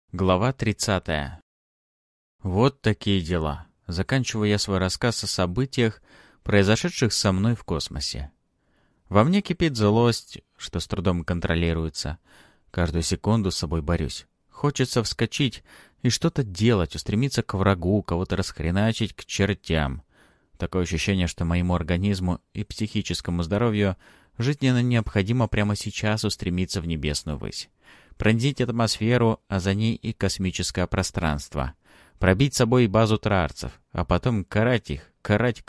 Глава 30. Вот такие дела. Заканчиваю я свой рассказ о событиях, произошедших со мной в космосе. Во мне кипит злость, что с трудом контролируется. Каждую секунду с собой борюсь. Хочется вскочить и что-то делать, устремиться к врагу, кого-то расхреначить к чертям. Такое ощущение, что моему организму и психическому здоровью жизненно необходимо прямо сейчас устремиться в небесную высь. Пронзить атмосферу, а за ней и космическое пространство. Пробить собой базу траарцев, а потом карать их, карать.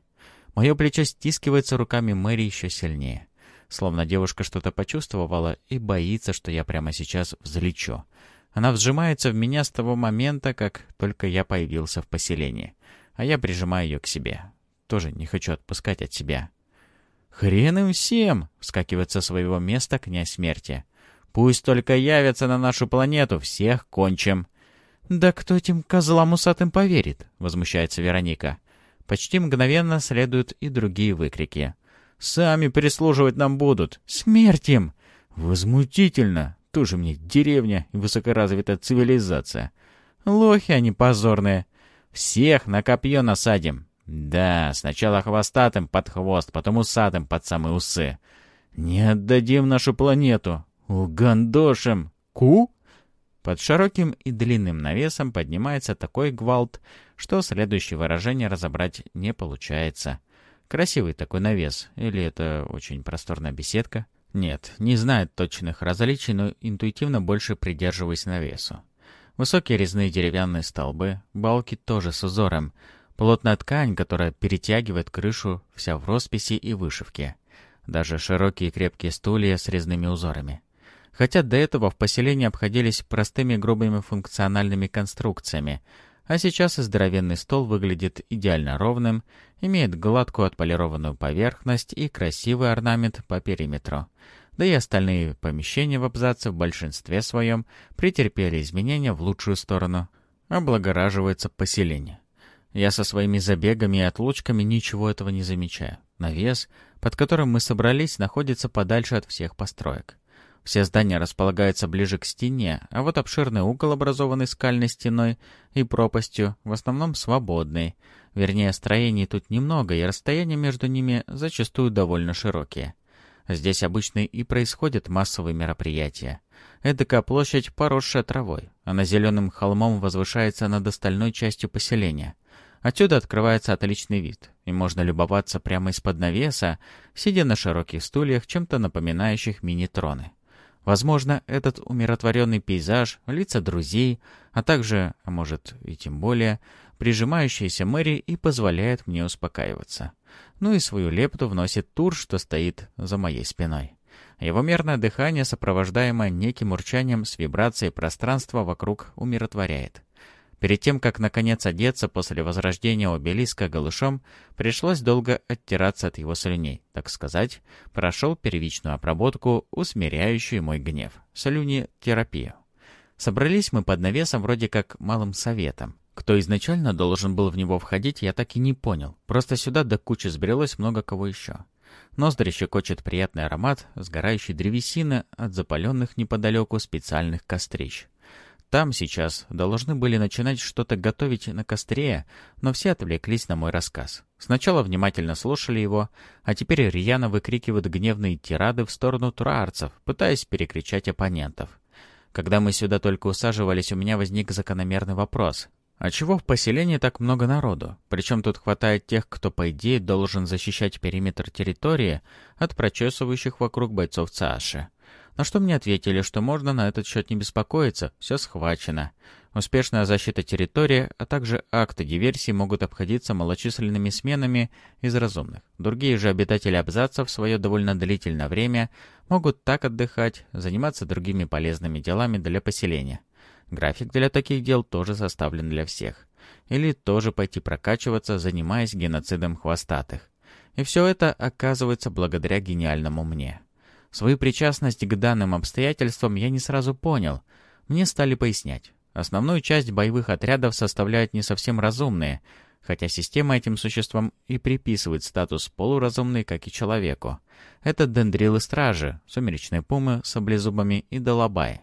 Мое плечо стискивается руками Мэри еще сильнее. Словно девушка что-то почувствовала и боится, что я прямо сейчас взлечу. Она вжимается в меня с того момента, как только я появился в поселении. А я прижимаю ее к себе. Тоже не хочу отпускать от себя. «Хрен им всем!» — вскакивает со своего места князь смерти. «Пусть только явятся на нашу планету, всех кончим!» «Да кто этим козлам усатым поверит?» — возмущается Вероника. Почти мгновенно следуют и другие выкрики. «Сами прислуживать нам будут! Смерть им!» «Возмутительно! Тоже мне деревня и высокоразвитая цивилизация! Лохи они позорные! Всех на копье насадим!» «Да, сначала хвостатым под хвост, потом усатым под самые усы!» «Не отдадим нашу планету! Угандошим! Ку?» Под широким и длинным навесом поднимается такой гвалт, что следующее выражение разобрать не получается. Красивый такой навес, или это очень просторная беседка? Нет, не знаю точных различий, но интуитивно больше придерживаюсь навесу. Высокие резные деревянные столбы, балки тоже с узором, плотная ткань, которая перетягивает крышу, вся в росписи и вышивке. Даже широкие крепкие стулья с резными узорами. Хотя до этого в поселении обходились простыми грубыми функциональными конструкциями, а сейчас и здоровенный стол выглядит идеально ровным, имеет гладкую отполированную поверхность и красивый орнамент по периметру. Да и остальные помещения в абзаце в большинстве своем претерпели изменения в лучшую сторону. Облагораживается поселение. Я со своими забегами и отлучками ничего этого не замечаю. Навес, под которым мы собрались, находится подальше от всех построек. Все здания располагаются ближе к стене, а вот обширный угол, образованный скальной стеной и пропастью, в основном свободный. Вернее, строений тут немного, и расстояния между ними зачастую довольно широкие. Здесь обычно и происходят массовые мероприятия. Эдакая площадь, поросшая травой. Она зеленым холмом возвышается над остальной частью поселения. Отсюда открывается отличный вид, и можно любоваться прямо из-под навеса, сидя на широких стульях, чем-то напоминающих мини-троны. Возможно, этот умиротворенный пейзаж, лица друзей, а также, а может и тем более, прижимающаяся Мэри и позволяет мне успокаиваться. Ну и свою лепту вносит Тур, что стоит за моей спиной. Его мерное дыхание, сопровождаемое неким урчанием с вибрацией пространства вокруг, умиротворяет. Перед тем, как наконец одеться после возрождения обелиска голышом, пришлось долго оттираться от его слюней, так сказать, прошел первичную обработку, усмиряющую мой гнев, слюни-терапию. Собрались мы под навесом вроде как малым советом. Кто изначально должен был в него входить, я так и не понял, просто сюда до кучи сбрелось много кого еще. Ноздри щекочет приятный аромат сгорающей древесины от запаленных неподалеку специальных кострищ. Там сейчас должны были начинать что-то готовить на костре, но все отвлеклись на мой рассказ. Сначала внимательно слушали его, а теперь рьяно выкрикивают гневные тирады в сторону траарцев, пытаясь перекричать оппонентов. Когда мы сюда только усаживались, у меня возник закономерный вопрос. А чего в поселении так много народу? Причем тут хватает тех, кто, по идее, должен защищать периметр территории от прочесывающих вокруг бойцов ЦАши. На что мне ответили, что можно на этот счет не беспокоиться, все схвачено. Успешная защита территории, а также акты диверсии могут обходиться малочисленными сменами из разумных. Другие же обитатели абзаца в свое довольно длительное время могут так отдыхать, заниматься другими полезными делами для поселения. График для таких дел тоже составлен для всех. Или тоже пойти прокачиваться, занимаясь геноцидом хвостатых. И все это оказывается благодаря гениальному мне. Свою причастность к данным обстоятельствам я не сразу понял. Мне стали пояснять. Основную часть боевых отрядов составляют не совсем разумные, хотя система этим существам и приписывает статус полуразумный, как и человеку. Это дендрилы-стражи, сумеречные пумы, саблезубами и долобаи.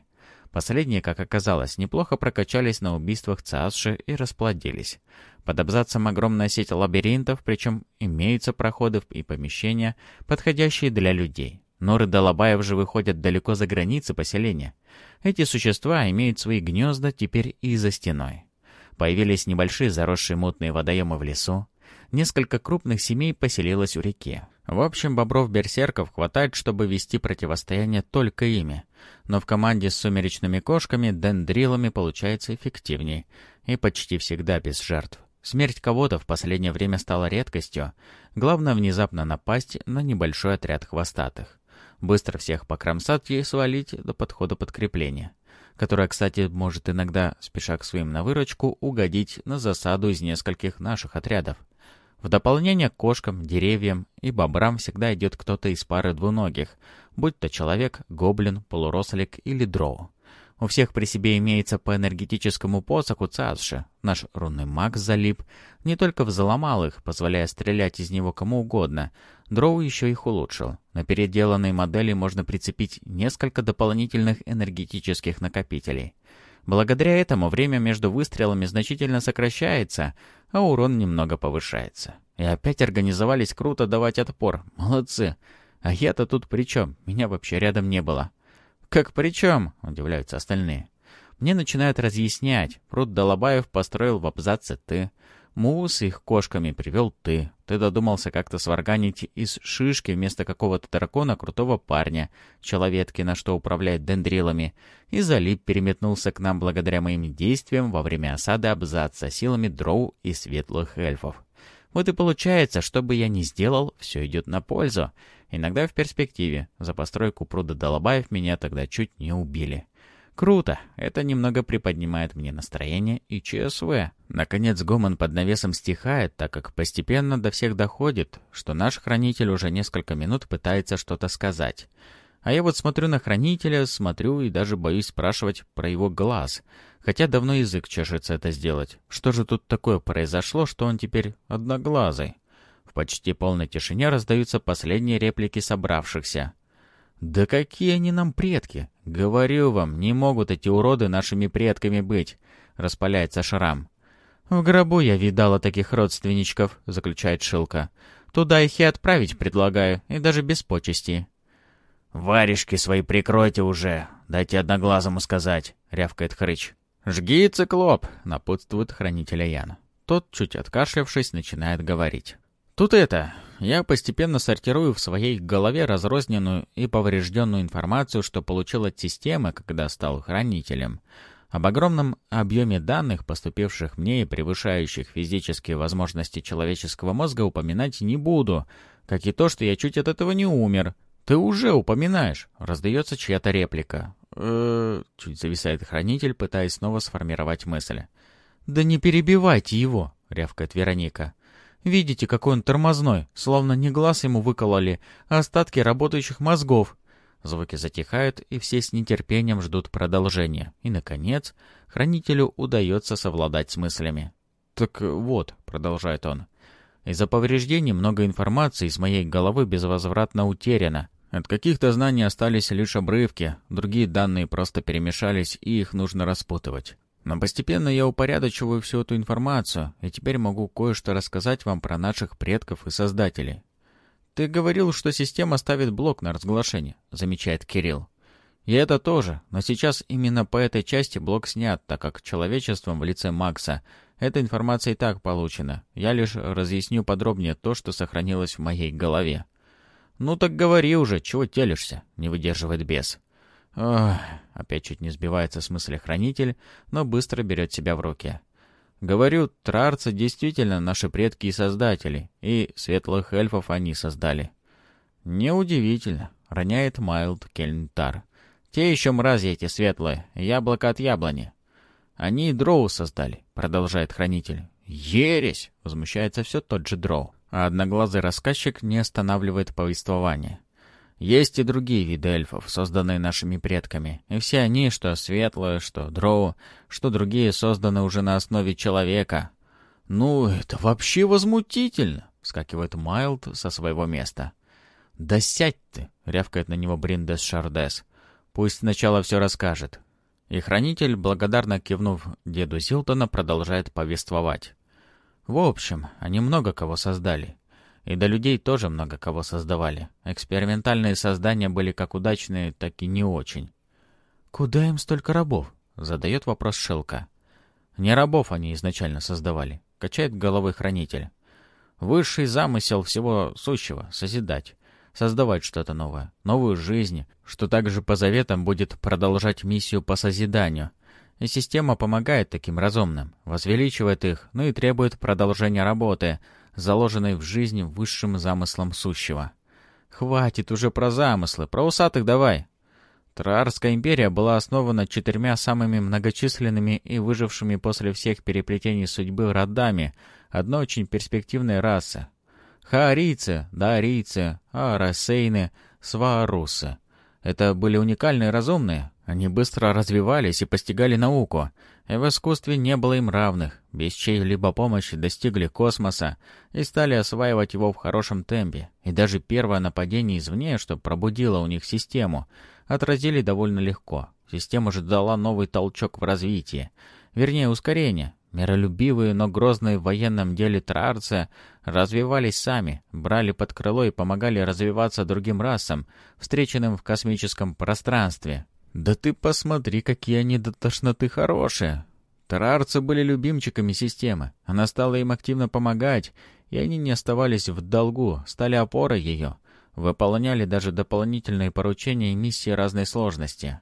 Последние, как оказалось, неплохо прокачались на убийствах Цааши и расплодились. Под абзацем огромная сеть лабиринтов, причем имеются проходы и помещения, подходящие для людей. Норы Далабаев же выходят далеко за границы поселения. Эти существа имеют свои гнезда теперь и за стеной. Появились небольшие заросшие мутные водоемы в лесу. Несколько крупных семей поселилось у реки. В общем, бобров-берсерков хватает, чтобы вести противостояние только ими. Но в команде с сумеречными кошками дендрилами получается эффективней. И почти всегда без жертв. Смерть кого-то в последнее время стала редкостью. Главное внезапно напасть на небольшой отряд хвостатых. Быстро всех покромсать и свалить до подхода подкрепления, которое, кстати, может иногда, спеша к своим на выручку, угодить на засаду из нескольких наших отрядов. В дополнение к кошкам, деревьям и бобрам всегда идет кто-то из пары двуногих, будь то человек, гоблин, полурослик или дроу. У всех при себе имеется по энергетическому посоху Цааши. Наш рунный маг залип, не только взломал их, позволяя стрелять из него кому угодно, дроу еще их улучшил. На переделанные модели можно прицепить несколько дополнительных энергетических накопителей. Благодаря этому время между выстрелами значительно сокращается, а урон немного повышается. И опять организовались круто давать отпор. Молодцы. А я-то тут при чем? Меня вообще рядом не было. «Как при чем?» — удивляются остальные. Мне начинают разъяснять. Пруд Далабаев построил в абзаце «ты». Муу с их кошками привел «ты». Ты додумался как-то сварганить из шишки вместо какого-то дракона крутого парня, человетки, на что управляет дендрилами. И залип переметнулся к нам благодаря моим действиям во время осады абзаца силами дроу и светлых эльфов. Вот и получается, что бы я ни сделал, все идет на пользу. Иногда в перспективе. За постройку пруда Далабаев меня тогда чуть не убили. Круто. Это немного приподнимает мне настроение и ЧСВ. Наконец гомон под навесом стихает, так как постепенно до всех доходит, что наш хранитель уже несколько минут пытается что-то сказать. А я вот смотрю на хранителя, смотрю и даже боюсь спрашивать про его глаз. Хотя давно язык чешется это сделать. Что же тут такое произошло, что он теперь одноглазый? В почти полной тишине раздаются последние реплики собравшихся. «Да какие они нам предки? Говорю вам, не могут эти уроды нашими предками быть», — распаляется Шрам. «В гробу я видала таких родственничков», — заключает Шилка. «Туда их и отправить предлагаю, и даже без почестей». «Варежки свои прикройте уже, дайте одноглазому сказать», — рявкает Хрыч. «Жги, циклоп», — напутствует хранителя Яна. Тот, чуть откашлявшись, начинает говорить. «Тут я постепенно сортирую в своей голове разрозненную и поврежденную информацию, что получил от системы, когда стал хранителем. Об огромном объеме данных, поступивших мне и превышающих физические возможности человеческого мозга, упоминать не буду, как и то, что я чуть от этого не умер. Ты уже упоминаешь», — раздается чья-то реплика. Чуть зависает хранитель, пытаясь снова сформировать мысль. «Да не перебивайте его», — рявкает Вероника. «Видите, какой он тормозной, словно не глаз ему выкололи, а остатки работающих мозгов». Звуки затихают, и все с нетерпением ждут продолжения. И, наконец, хранителю удается совладать с мыслями. «Так вот», — продолжает он, — «из-за повреждений много информации из моей головы безвозвратно утеряно. От каких-то знаний остались лишь обрывки, другие данные просто перемешались, и их нужно распутывать. Но постепенно я упорядочиваю всю эту информацию, и теперь могу кое-что рассказать вам про наших предков и создателей». «Ты говорил, что система ставит блок на разглашение», — замечает Кирилл. «И это тоже, но сейчас именно по этой части блок снят, так как человечеством в лице Макса эта информация и так получена. Я лишь разъясню подробнее то, что сохранилось в моей голове». «Ну так говори уже, чего телишься?» — не выдерживает бес. «Ох», — опять чуть не сбивается с мысли хранитель, но быстро берет себя в руки. «Говорю, трарцы действительно наши предки и создатели, и светлых эльфов они создали». «Неудивительно», — роняет Майлд Кельнтар. «Те еще мрази эти светлые, яблоко от яблони». «Они и дроу создали», — продолжает хранитель. «Ересь!» — возмущается все тот же дроу. А одноглазый рассказчик не останавливает повествование. «Есть и другие виды эльфов, созданные нашими предками, и все они, что светлые, что дроу, что другие, созданы уже на основе человека». «Ну, это вообще возмутительно!» — вскакивает Майлд со своего места. «Да сядь ты!» — рявкает на него Бриндес Шардес. «Пусть сначала все расскажет». И хранитель, благодарно кивнув деду Зилтона, продолжает повествовать. В общем, они много кого создали. И до людей тоже много кого создавали. Экспериментальные создания были как удачные, так и не очень. «Куда им столько рабов?» — задает вопрос Шелка. «Не рабов они изначально создавали», — качает головой хранитель. «Высший замысел всего сущего — созидать, создавать что-то новое, новую жизнь, что также по заветам будет продолжать миссию по созиданию. И система помогает таким разумным, возвеличивает их, ну и требует продолжения работы, заложенной в жизнь высшим замыслом сущего. Хватит уже про замыслы, про усатых давай!» Траарская империя была основана 4 самыми многочисленными и выжившими после всех переплетений судьбы родами одной очень перспективной расы. Хаарийцы, даарийцы, аарасейны, сваарусы. Это были уникальные разумные. Они быстро развивались и постигали науку, и в искусстве не было им равных. Без чьей-либо помощи достигли космоса и стали осваивать его в хорошем темпе. И даже первое нападение извне, что пробудило у них систему, отразили довольно легко. Система же дала новый толчок в развитии. Вернее, ускорение. Миролюбивые, но грозные в военном деле траарцы развивались сами, брали под крыло и помогали развиваться другим расам, встреченным в космическом пространстве. Да ты посмотри, какие они до тошноты хорошие. Траарцы были любимчиками системы. Она стала им активно помогать, и они не оставались в долгу, стали опорой ее. Выполняли даже дополнительные поручения и миссии разной сложности.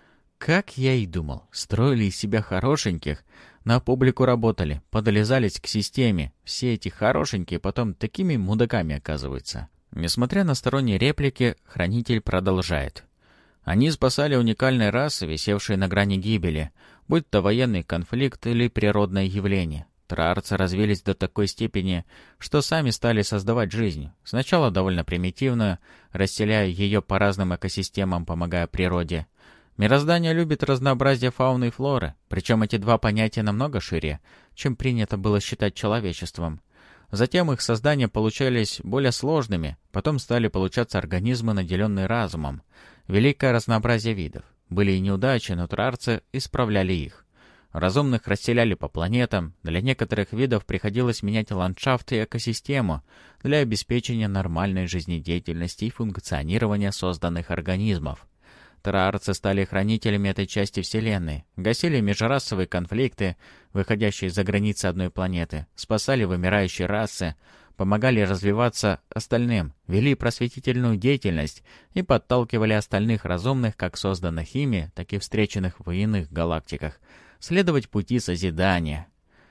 Как я и думал, строили из себя хорошеньких, на публику работали, подлезались к системе. Все эти хорошенькие потом такими мудаками оказываются. Несмотря на сторонние реплики, хранитель продолжает. Они спасали уникальные расы, висевшие на грани гибели, будь то военный конфликт или природное явление. Траарцы развились до такой степени, что сами стали создавать жизнь. Сначала довольно примитивную, расселяя ее по разным экосистемам, помогая природе. Мироздание любит разнообразие фауны и флоры, причем эти два понятия намного шире, чем принято было считать человечеством. Затем их создания получались более сложными, потом стали получаться организмы, наделенные разумом. Великое разнообразие видов. Были и неудачи, но траарцы исправляли их. Разумных расселяли по планетам, для некоторых видов приходилось менять ландшафт и экосистему для обеспечения нормальной жизнедеятельности и функционирования созданных организмов. Траарцы стали хранителями этой части Вселенной, гасили межрасовые конфликты, выходящие за границы одной планеты, спасали вымирающие расы, помогали развиваться остальным, вели просветительную деятельность и подталкивали остальных разумных, как созданных ими, так и встреченных в иных галактиках, следовать пути созидания.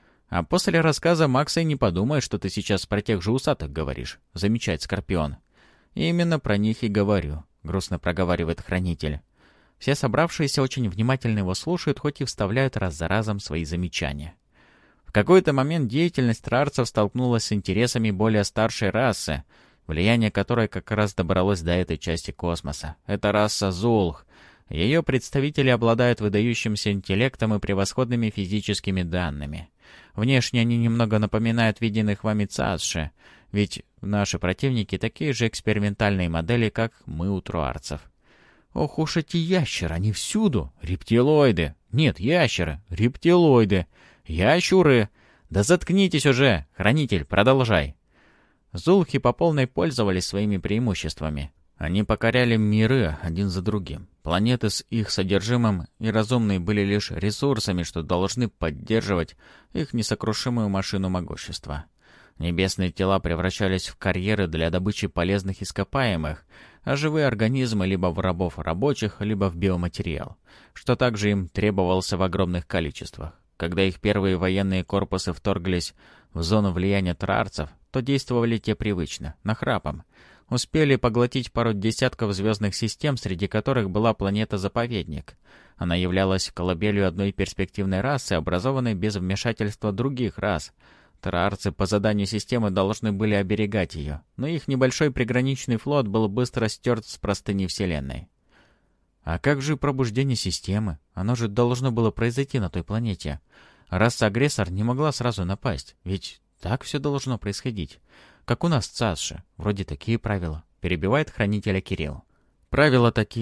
А после рассказа Макса и не подумаешь, что ты сейчас про тех же усатых говоришь, замечает Скорпион. И именно про них и говорю. — грустно проговаривает хранитель. Все собравшиеся очень внимательно его слушают, хоть и вставляют раз за разом свои замечания. В какой-то момент деятельность траарцев столкнулась с интересами более старшей расы, влияние которой как раз добралось до этой части космоса. Это раса Зулх. Ее представители обладают выдающимся интеллектом и превосходными физическими данными. Внешне они немного напоминают виденных вами цасши, ведь наши противники такие же экспериментальные модели, как мы у труарцев. Ох уж эти ящеры, они всюду. Рептилоиды. Нет, ящеры. Рептилоиды. Ящуры. Да заткнитесь уже. Хранитель, продолжай. Зулхи по полной пользовались своими преимуществами. Они покоряли миры один за другим. Планеты с их содержимым и разумные были лишь ресурсами, что должны поддерживать их несокрушимую машину могущества. Небесные тела превращались в карьеры для добычи полезных ископаемых, а живые организмы либо в рабов рабочих, либо в биоматериал, что также им требовался в огромных количествах. Когда их первые военные корпусы вторглись в зону влияния траарцев, то действовали те привычно, нахрапом. Успели поглотить пару десятков звездных систем, среди которых была планета-заповедник. Она являлась колыбелью одной перспективной расы, образованной без вмешательства других рас. Траарцы по заданию системы должны были оберегать ее, но их небольшой приграничный флот был быстро стерт с простыни Вселенной. А как же пробуждение системы? Оно же должно было произойти на той планете. Раса-агрессор не могла сразу напасть, ведь так все должно происходить. Как у нас в ЦАСШе, вроде такие правила. Перебивает хранителя Кирилл. Правила такие,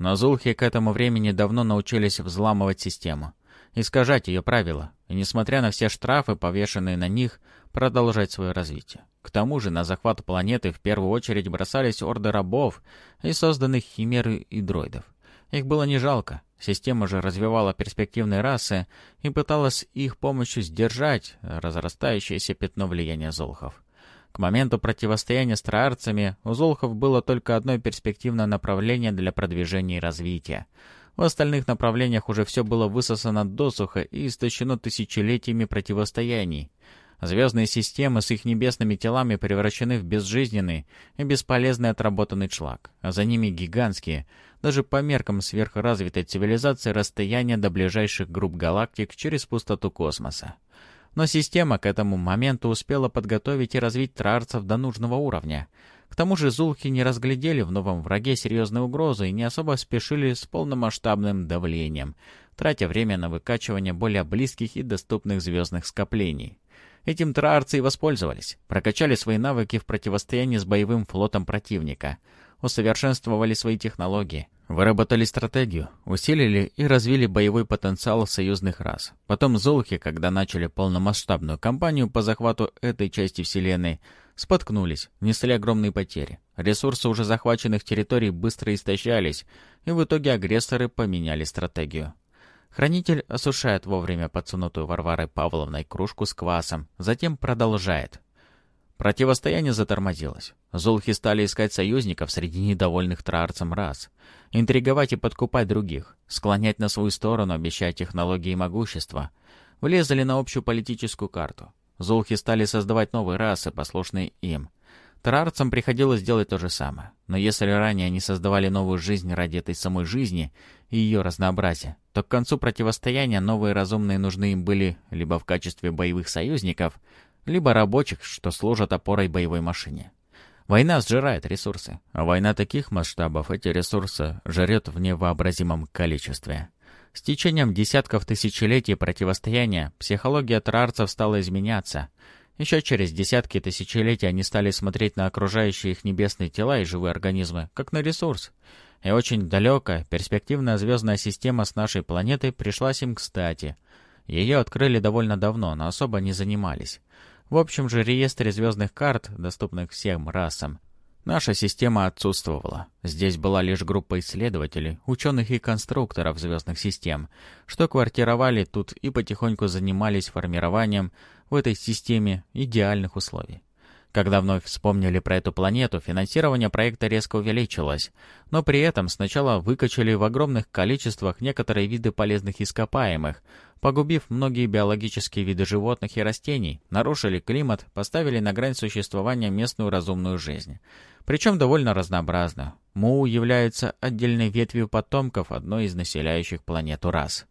но зулхи к этому времени давно научились взламывать систему, искажать ее правила, и, несмотря на все штрафы, повешенные на них, продолжать свое развитие. К тому же на захват планеты в первую очередь бросались орды рабов и созданных химер и дроидов. Их было не жалко. Система же развивала перспективные расы и пыталась их помощью сдержать разрастающееся пятно влияния золхов. К моменту противостояния с троарцами у золхов было только одно перспективное направление для продвижения и развития. В остальных направлениях уже все было высосано досуха и истощено тысячелетиями противостояний. Звездные системы с их небесными телами превращены в безжизненный и бесполезный отработанный шлак, а за ними гигантские, даже по меркам сверхразвитой цивилизации, расстояния до ближайших групп галактик через пустоту космоса. Но система к этому моменту успела подготовить и развить троарцев до нужного уровня. К тому же зулхи не разглядели в новом враге серьезной угрозы и не особо спешили с полномасштабным давлением, тратя время на выкачивание более близких и доступных звездных скоплений. Этим троарцы и воспользовались, прокачали свои навыки в противостоянии с боевым флотом противника, усовершенствовали свои технологии, выработали стратегию, усилили и развили боевой потенциал союзных рас. Потом зулхи, когда начали полномасштабную кампанию по захвату этой части Вселенной, споткнулись, несли огромные потери. Ресурсы уже захваченных территорий быстро истощались, и в итоге агрессоры поменяли стратегию. Хранитель осушает вовремя подсунутую Варварой Павловной кружку с квасом, затем продолжает. Противостояние затормозилось. Зулхи стали искать союзников среди недовольных троарцем рас, интриговать и подкупать других, склонять на свою сторону, обещая технологии и могущество. Влезли на общую политическую карту. Зулхи стали создавать новые расы, послушные им. Троарцам приходилось делать то же самое. Но если ранее они создавали новую жизнь ради этой самой жизни и ее разнообразия, то к концу противостояния новые разумные нужны им были либо в качестве боевых союзников, либо рабочих, что служат опорой боевой машине. Война сжирает ресурсы, а война таких масштабов эти ресурсы жрет в невообразимом количестве. С течением десятков тысячелетий противостояния психология троарцев стала изменяться. Еще через десятки тысячелетий они стали смотреть на окружающие их небесные тела и живые организмы, как на ресурс. И очень далекая, перспективная звездная система с нашей планетой пришлась им кстати. Ее открыли довольно давно, но особо не занимались. В общем же реестре звездных карт, доступных всем расам, наша система отсутствовала. Здесь была лишь группа исследователей, ученых и конструкторов звездных систем, что квартировали тут и потихоньку занимались формированием в этой системе идеальных условий. Когда вновь вспомнили про эту планету, финансирование проекта резко увеличилось, но при этом сначала выкачали в огромных количествах некоторые виды полезных ископаемых, погубив многие биологические виды животных и растений, нарушили климат, поставили на грань существования местную разумную жизнь. Причем довольно разнообразную. Муу является отдельной ветвью потомков одной из населяющих планету рас.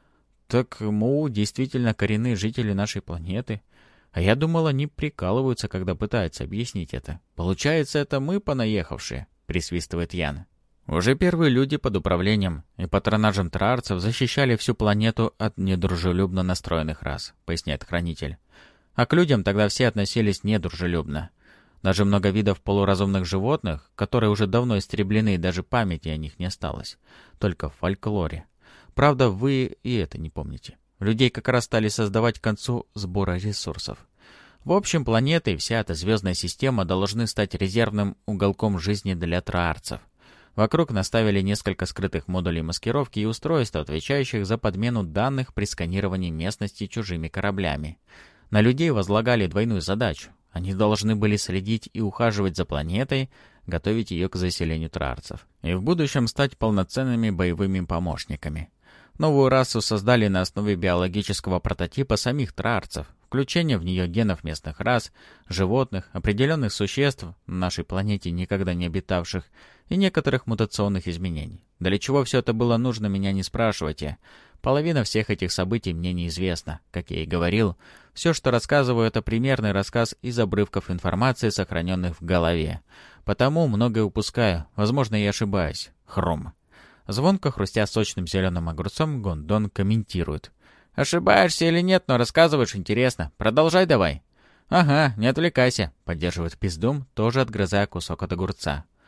Так Муу действительно коренные жители нашей планеты? А я думал, они прикалываются, когда пытаются объяснить это. Получается, это мы понаехавшие, присвистывает Ян. Уже первые люди под управлением и патронажем троарцев защищали всю планету от недружелюбно настроенных рас, поясняет Хранитель. А к людям тогда все относились недружелюбно. Даже много видов полуразумных животных, которые уже давно истреблены, и даже памяти о них не осталось. Только в фольклоре. Правда, вы и это не помните. Людей как раз стали создавать к концу сбора ресурсов. В общем, планеты и вся эта звездная система должны стать резервным уголком жизни для троарцев. Вокруг наставили несколько скрытых модулей маскировки и устройств, отвечающих за подмену данных при сканировании местности чужими кораблями. На людей возлагали двойную задачу. Они должны были следить и ухаживать за планетой, готовить ее к заселению троарцев, и в будущем стать полноценными боевыми помощниками. Новую расу создали на основе биологического прототипа самих троарцев, включение в нее генов местных рас, животных, определенных существ, на нашей планете никогда не обитавших, и некоторых мутационных изменений. Для чего все это было нужно, меня не спрашивайте. Половина всех этих событий мне неизвестна. Как я и говорил, все, что рассказываю, это примерный рассказ из обрывков информации, сохраненных в голове. Потому многое упускаю, возможно, я ошибаюсь. Хром. Звонко хрустя сочным зеленым огурцом, Гондон комментирует. «Ошибаешься или нет, но рассказываешь интересно. Продолжай давай». «Ага, не отвлекайся», — поддерживает Пиздум, тоже отгрызая кусок от огурца.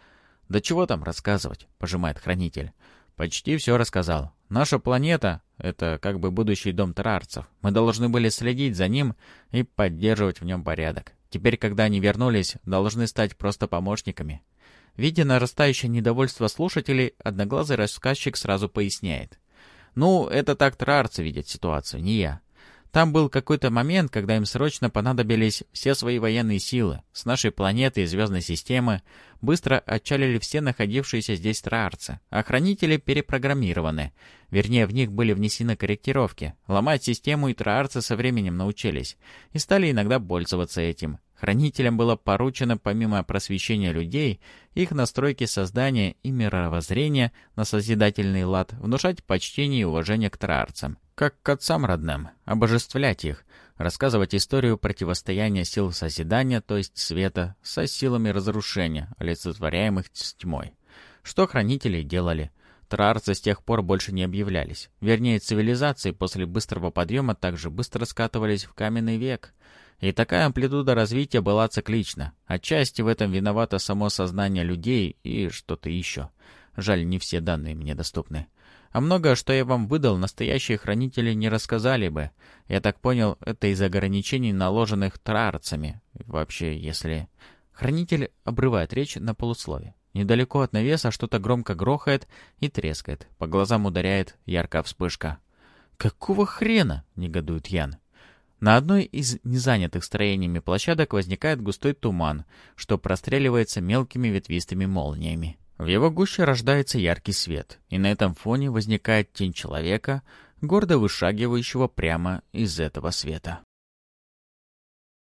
«Да чего там рассказывать?» — пожимает хранитель. «Почти все рассказал. Наша планета — это как бы будущий дом траарцев. Мы должны были следить за ним и поддерживать в нем порядок. Теперь, когда они вернулись, должны стать просто помощниками». Видя нарастающее недовольство слушателей, одноглазый рассказчик сразу поясняет. «Ну, это так траарцы видят ситуацию, не я. Там был какой-то момент, когда им срочно понадобились все свои военные силы. С нашей планеты и звездной системы быстро отчалили все находившиеся здесь траарцы. А хранители перепрограммированы. Вернее, в них были внесены корректировки. Ломать систему и траарцы со временем научились. И стали иногда пользоваться этим. Хранителям было поручено, помимо просвещения людей, их настройки создания и мировоззрения на созидательный лад, внушать почтение и уважение к траарцам, как к отцам родным, обожествлять их, рассказывать историю противостояния сил созидания, то есть света, со силами разрушения, олицетворяемых с тьмой. Что хранители делали? Траарцы с тех пор больше не объявлялись. Вернее, цивилизации после быстрого подъема также быстро скатывались в каменный век. И такая амплитуда развития была циклична. Отчасти в этом виновато само сознание людей и что-то еще. Жаль, не все данные мне доступны. А многое, что я вам выдал, настоящие хранители не рассказали бы. Я так понял, это из ограничений, наложенных траарцами. Вообще, если... Хранитель обрывает речь на полуслове. Недалеко от навеса что-то громко грохает и трескает. По глазам ударяет яркая вспышка. «Какого хрена?» — негодует Ян. На одной из незанятых строениями площадок возникает густой туман, что простреливается мелкими ветвистыми молниями. В его гуще рождается яркий свет, и на этом фоне возникает тень человека, гордо вышагивающего прямо из этого света.